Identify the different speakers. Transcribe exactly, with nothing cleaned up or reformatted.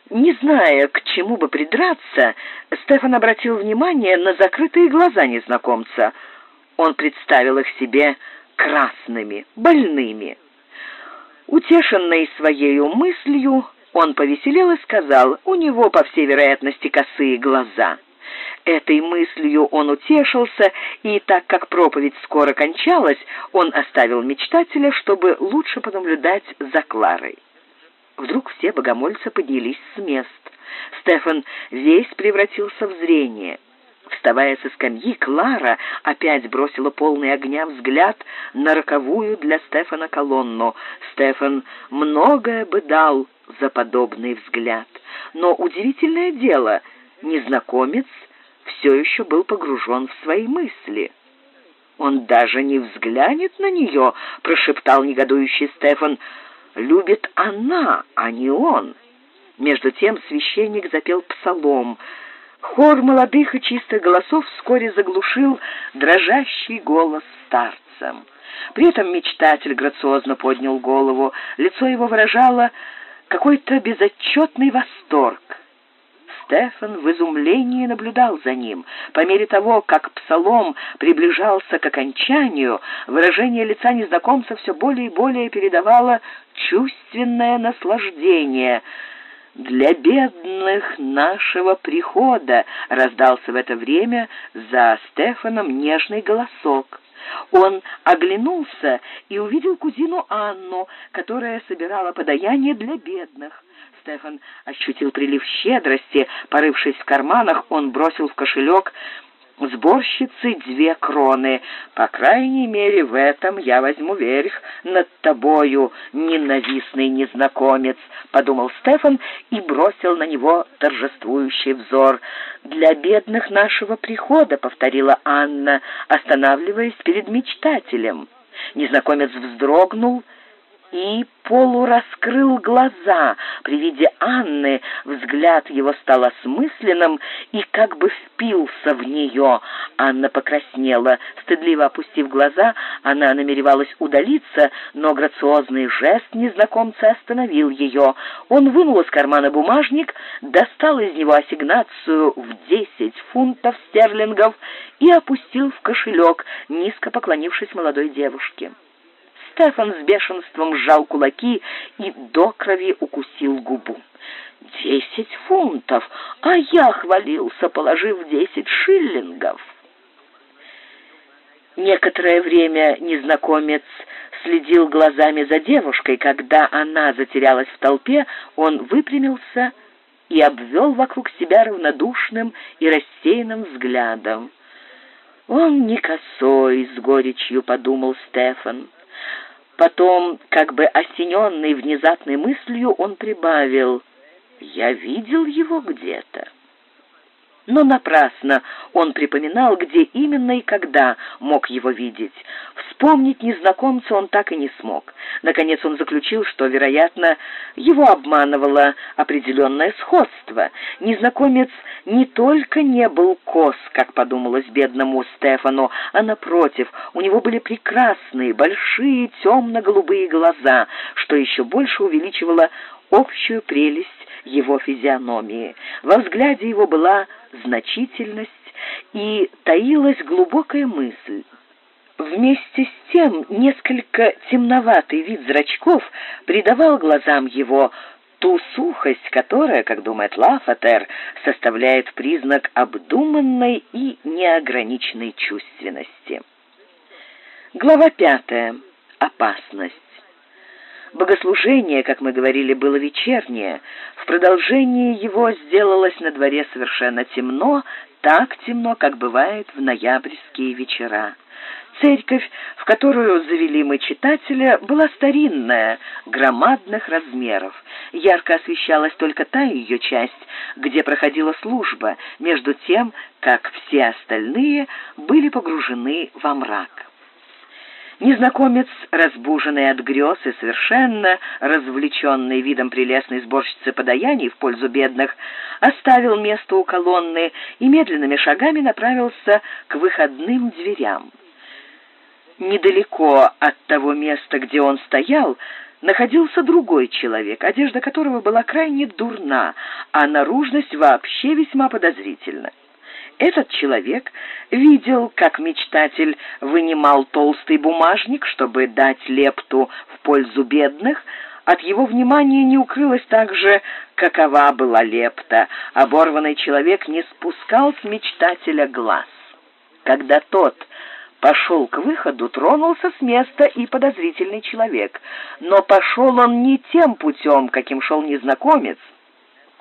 Speaker 1: Не зная, к чему бы придраться, Стефан обратил внимание на закрытые глаза незнакомца. Он представил их себе красными, больными. Утешенный своею мыслью, он повеселел и сказал: «У него, по всей вероятности, косые глаза». Этой мыслью он утешился, и так как проповедь скоро кончалась, он оставил мечтателя, чтобы лучше понаблюдать за Кларой. Вдруг все богомольцы поднялись с мест. Стефан весь превратился в зрение. Вставая со скамьи, Клара опять бросила полный огня взгляд на роковую для Стефана колонну. Стефан многое бы дал за подобный взгляд. Но удивительное дело, незнакомец все еще был погружен в свои мысли. «Он даже не взглянет на нее», — прошептал негодующий Стефан. «Любит она, а не он». Между тем священник запел псалом. Хор молодых и чистых голосов вскоре заглушил дрожащий голос старца. При этом мечтатель грациозно поднял голову. Лицо его выражало какой-то безотчетный восторг. Стефан в изумлении наблюдал за ним. По мере того, как псалом приближался к окончанию, выражение лица незнакомца все более и более передавало чувственное наслаждение. «Для бедных нашего прихода» раздался в это время за Стефаном нежный голосок. Он оглянулся и увидел кузину Анну, которая собирала подаяние для бедных. Стефан ощутил прилив щедрости. Порывшись в карманах, он бросил в кошелек сборщицы две кроны. «По крайней мере, в этом я возьму верх над тобою, ненавистный незнакомец», — подумал Стефан и бросил на него торжествующий взор. «Для бедных нашего прихода», — повторила Анна, останавливаясь перед мечтателем. Незнакомец вздрогнул и полураскрыл глаза. При виде Анны взгляд его стал осмысленным и как бы впился в нее. Анна покраснела. Стыдливо опустив глаза, она намеревалась удалиться, но грациозный жест незнакомца остановил ее. Он вынул из кармана бумажник, достал из него ассигнацию в десять фунтов стерлингов и опустил в кошелек, низко поклонившись молодой девушке. Стефан с бешенством сжал кулаки и до крови укусил губу. «Десять фунтов, а я хвалился, положив десять шиллингов». Некоторое время незнакомец следил глазами за девушкой. Когда она затерялась в толпе, он выпрямился и обвел вокруг себя равнодушным и рассеянным взглядом. «Он не косой», — с горечью подумал Стефан. Потом, как бы осененный внезапной мыслью, он прибавил: «Я видел его где-то». Но напрасно он припоминал, где именно и когда мог его видеть. Вспомнить незнакомца он так и не смог. Наконец он заключил, что, вероятно, его обманывало определенное сходство. Незнакомец не только не был кос, как подумалось бедному Стефану, а, напротив, у него были прекрасные, большие, темно-голубые глаза, что еще больше увеличивало общую прелесть его физиономии. Во взгляде его была значительность и таилась глубокая мысль. Вместе с тем несколько темноватый вид зрачков придавал глазам его ту сухость, которая, как думает Лафатер, составляет признак обдуманной и неограниченной чувственности. Глава пятая. Опасность. Богослужение, как мы говорили, было вечернее. В продолжении его сделалось на дворе совершенно темно, так темно, как бывает в ноябрьские вечера. Церковь, в которую завели мы читателя, была старинная, громадных размеров. Ярко освещалась только та ее часть, где проходила служба, между тем, как все остальные были погружены во мрак. Незнакомец, разбуженный от грез и совершенно развлеченный видом прелестной сборщицы подаяний в пользу бедных, оставил место у колонны и медленными шагами направился к выходным дверям. Недалеко от того места, где он стоял, находился другой человек, одежда которого была крайне дурна, а наружность вообще весьма подозрительна. Этот человек видел, как мечтатель вынимал толстый бумажник, чтобы дать лепту в пользу бедных. От его внимания не укрылось также, какова была лепта. Оборванный человек не спускал с мечтателя глаз. Когда тот пошел к выходу, тронулся с места и подозрительный человек. Но пошел он не тем путем, каким шел незнакомец,